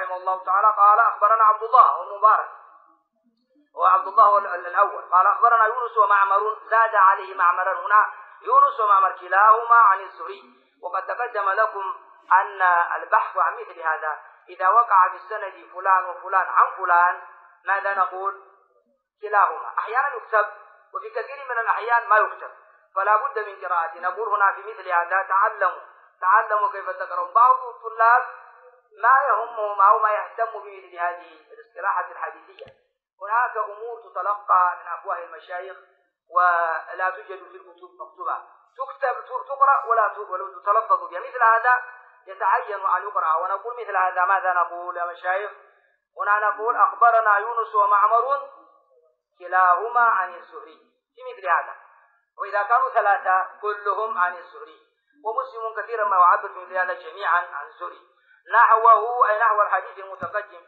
رحمه الله تعالى قال أخبرنا عبد الله المبارك وعبد الله الأول قال أخبرنا يونس ومعمر، زاد عليه معمرا هنا، يونس ومعمر كلاهما عن الزهري. وقد تقدم لكم أن البحث عن مثل هذا إذا وقع في السند فلان وفلان عن فلان ماذا نقول؟ كلاهما. أحيانا يكتب وفي كثير من الأحيان ما يكتب، فلا بد من قراءة. نقول هنا في مثل هذا تعلموا كيف تقرأون. بعض الطلاب ما يهمهم أو ما يهتم بمثل هذه الاصطلاحات الحديثية. هناك أمور تتلقى من أفواه المشايخ ولا توجد في الكتب مكتوبة، تكتب تقرأ ولا تتلفظ بها. مثل هذا يتعين أن يقرأ. ونقول مثل هذا ماذا نقول يا مشايخ؟ هنا نقول أخبرنا يونس ومعمر كلاهما عن الزهري في مثل هذا. وإذا كانوا ثلاثة كلهم عن الزهري، ومسلم كثيرا ما يعبر في مثل هذا جميعا عن الزهري نحوه، أي نحو الحديث المتقدم.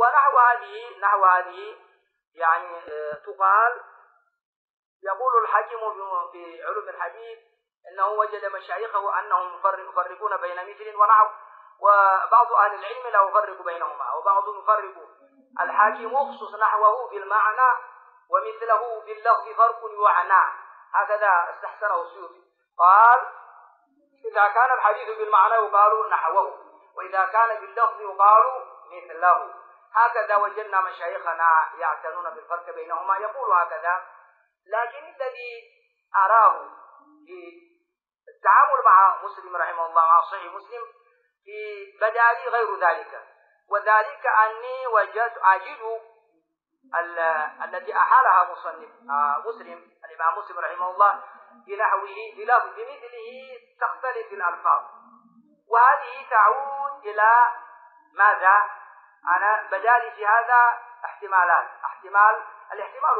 ونحو هذه يعني تقال. يقول الحاكم في علوم الحديث أنه وجد مشايخه أنهم يفرقون بين مثل ونحو، وبعض أهل العلم لا يفرق بينهما، وبعضهم يفرق. الحاكم يخصص نحوه بالمعنى ومثله باللفظ فرق يعنى، هكذا استحسنه السيوطي. قال إذا كان الحديث بالمعنى يقال نحوه، وإذا كان باللفظ يقال مثله. هكذا وجدنا مشايخنا يعتنون بالفرق بينهما، يقول هكذا. لكن الذي أراه في التعامل مع مسلم رحمه الله مع صحيح مسلم في بدالي غير ذلك، وذلك أني وجدت أجد التي أحالها مسلم الإمام مسلم رحمه الله بنحوه بمثله تختلف الألفاظ، وهذه تعود إلى ماذا؟ أنا بدالي في هذا احتمالات. الاحتمال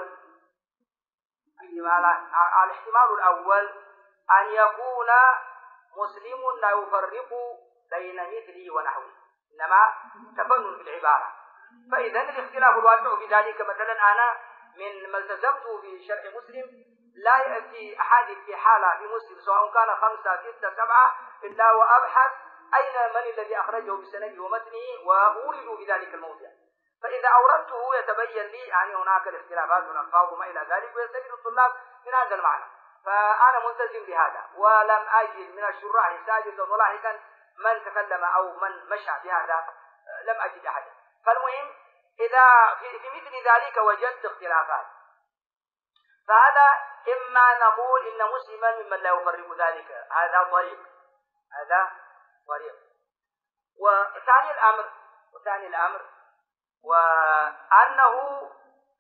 الأول أن يكون مسلم لا يفرق بين مثله ونحوه، إنما تفنن في العبارة. فإذا الاختلاف الواقع في ذلك، مثلا أنا من ما التزمته في شرح مسلم لا يأتي أحاديث في حالة في مسلم سواء كان 5 6 7 إلا وأبحث أين من الذي أخرجه بسنده ومتنه وأورد في ذلك الموضع. فإذا أوردته يتبين لي أن هناك الاختلافات والألفاظ وما إلى ذلك، ويستفيد الطلاب من هذا المعنى. فأنا ملتزم بهذا، ولم أجد من الشراح ساجدا ولاحقا من تكلم أو من مشى بهذا، لم أجد أحدا. فالمهم إذا في مثل ذلك وجدت اختلافات، فهذا إما نقول إن مسلما ممن لا يفرق ذلك، هذا طريق. وثاني الأمر وأنه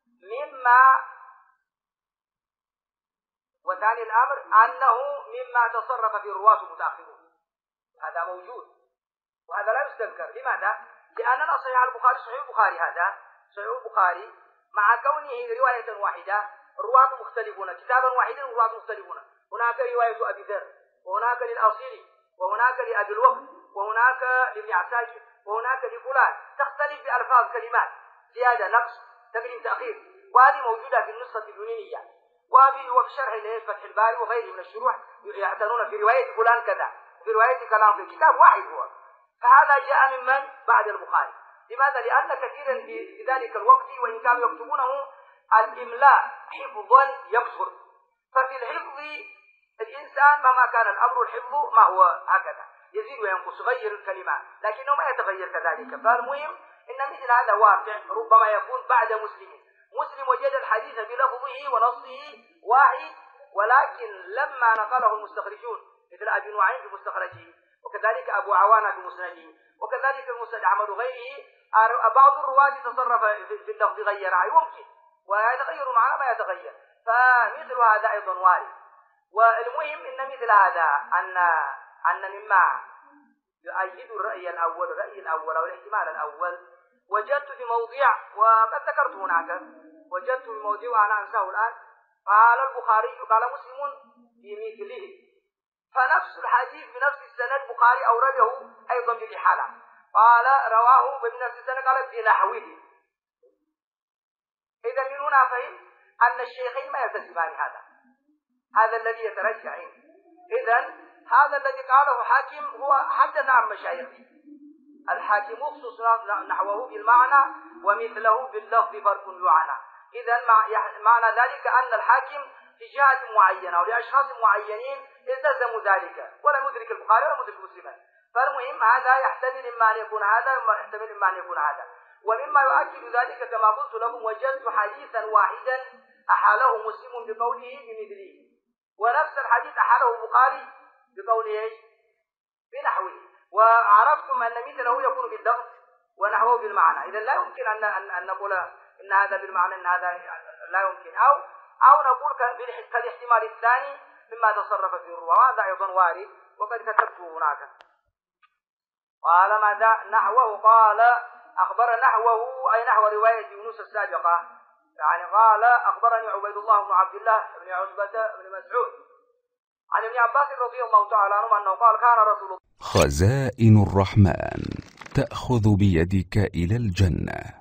مما تصرف في الرواة المتأخرون، هذا موجود وهذا لا يستنكر. لماذا؟ لأننا صحيح البخاري هذا صحيح البخاري مع كونه رواية واحدة رواة مختلفون، كتابا واحدا رواة مختلفون. هناك رواية أبي ذر، وهناك للأصيلي، وهناك لأبي الوقت، وهناك لابن عساكر، وهناك لفلان، تختلف بألفاظ كلمات، زيادة نقص تقديم تأخير، وهذه موجودة في النسخة اليونانية وفي شرح فتح الباري وغيره من الشروح يعتنون في رواية فلان كذا وفي رواية كلام في كتاب واحد هو. فهذا جاء ممن بعد البخاري. لماذا؟ لأن كثيرا في ذلك الوقت وإن كانوا يكتبونه الإملاء حفظا يكثر، ففي الحفظ الإنسان مهما كان الأمر الحفظ ما هو هكذا يزيد وينقص، يغير الكلمات لكنه ما يتغير كذلك. فالمهم إن مثل هذا واقع ربما يكون بعد مسلم وجد الحديث بلفظه ونصه واحد، ولكن لما نقله المستخرجون مثل أبي نعيم في مستخرجه، وكذلك أبو عوانة في مسنده، وكذلك المسند أحمد وغيره، بعض الرواة تصرف في اللفظ غيرها، يمكن ويتغير معنى ما يتغير، فمثل هذا أيضا وارد. والمهم إن مثل هذا أن مما يؤيد الرأي الأول أو الاحتمال الأول وجدت في موضع، وقد ذكرت هناك، وجدت في موضع وأنا أنساه الآن، قال البخاري قال مسلم بمثله، فنفس الحديث بنفس السند البخاري أورده أيضا بالإحالة، قال رواه بنفس السند قال بنحوه. إذا من هنا فهم أن الشيخين ما يلتزمان هذا الذي يترجح. إذن هذا الذي قاله حاكم هو حدث عن مشايخه الحاكم اخصص نحوه بالمعنى ومثله باللفظ فرق يعنى. إذا معنى ذلك أن الحاكم في جهة معينة ولأشخاص معينين التزموا ذلك، ولم يدرك البخاري ولم يدرك مسلما. فالمهم هذا يحتمل إما أن يكون هذا ويحتمل إما أن يكون هذا. ومما يؤكد ذلك كما قلت لكم وجدت حديثا واحدا أحاله مسلم بقوله بمثله، ونفس الحديث أحاله البخاري بقوله ايش؟ بنحوه. وعرفتم أن مثله يكون باللفظ ونحوه بالمعنى. إذا لا يمكن أن نقول إن هذا بالمعنى إن هذا لا يمكن، أو نقول كالاحتمال الثاني مما تصرف فيه الرواة، وهذا أيضا وارد وقد كتبته هناك. قال ماذا نحوه؟ قال أخبر نحوه أي نحو رواية يونس السابقة، يعني قال أخبرني عبيد الله بن عبد الله بن عتبة بن مسعود عن ابن عباس رضي الله تعالى عنه أنه قال كان رسول الله. خزائن الرحمن تأخذ بيدك إلى الجنة.